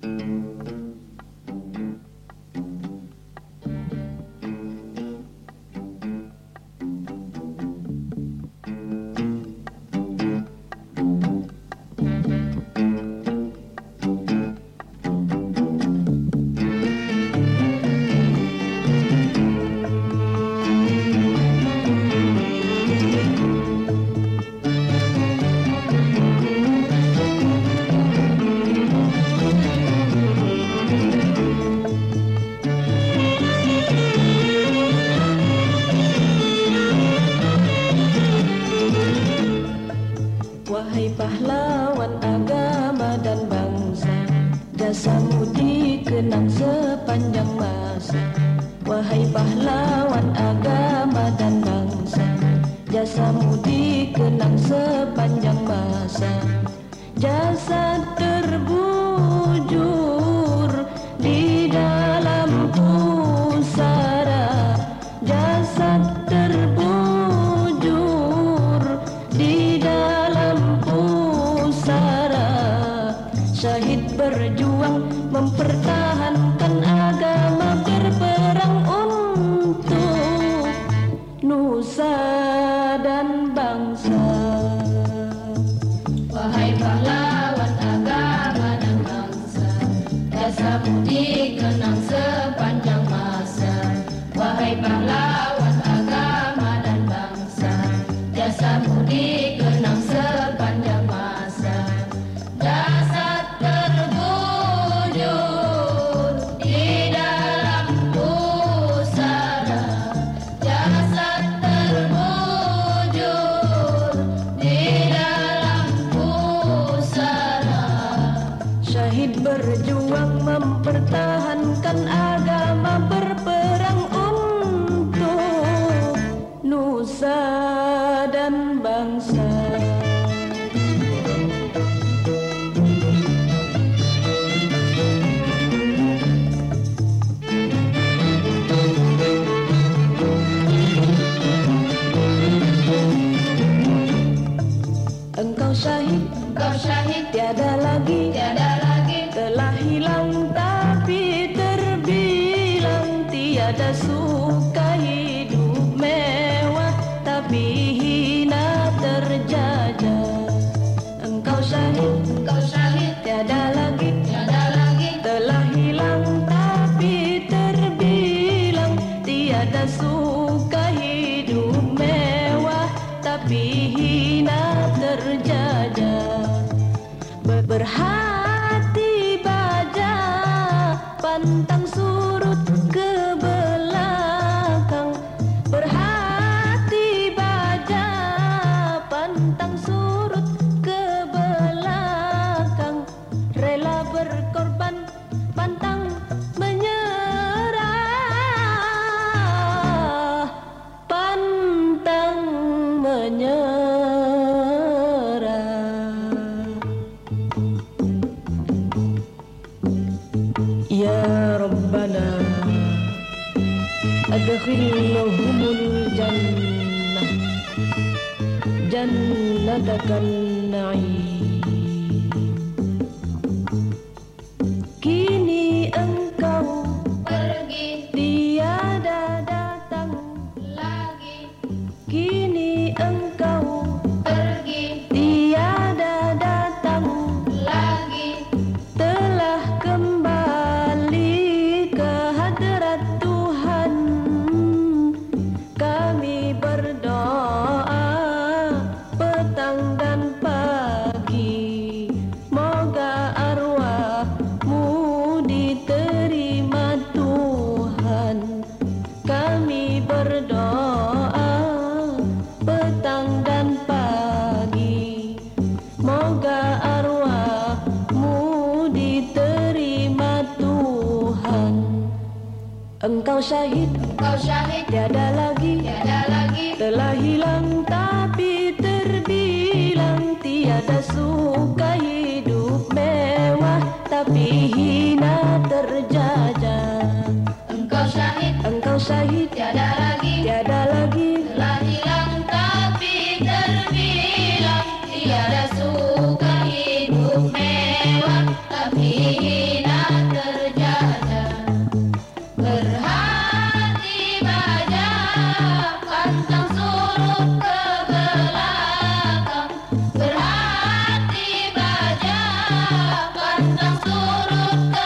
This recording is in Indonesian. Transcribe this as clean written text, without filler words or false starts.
Wahai pahlawan agama dan bangsa, jasamu dikenang sepanjang masa. Wahai pahlawan agama dan bangsa, jasamu dikenang sepanjang masa. Jasad terbujur di dalam pusara, jasad terbujur di dalam pusara. Syahid berjuang mempertahankan agama, berperang untuk nusa dan bangsa. Wahai pahlawan agama dan bangsa, jasamu dikenang sepanjang masa. Wahai pahlawan agama dan bangsa, jasamu dikenang sepanjang masa. Jasad terbujur di dalam pusara, jasad terbujur di dalam pusara. Syahid berjuang mempertahankan agama, berperang untuk nusa dan bangsa. Engkau syahid, tiada lagi, telah hilang tapi terbilang. Tiada suka hidup mewah tapi hina terjajah. Engkau syahid, tiada lagi, telah hilang tapi terbilang. Tiada suka hidup mewah tapi hina terjajah. Berhati baja pantang surut ke belakang. Berhati baja pantang surut ke belakang. Rela berkorban pantang menyerah, pantang menyerah. Ya Rabbana adkhilhumul jannah, jannatakan na'im. Kini engkau Pergi tiada datang lagi, kini engkau pergi tiada datang lagi. telah kembali ke hadrat Tuhan. Kami berdoa petang dan pagi, moga arwahmu diterima Tuhan. Kami berdoa petang dan pagi, moga arwahmu diterima Tuhan. Engkau syahid, tiada lagi, telah hilang tapi terbilang. Tiada suka hidup mewah tapi hina terjajah. Engkau syahid, Tiada lagi, telah hilang tapi terbilang. Tiada suka hidup mewah tapi hina turut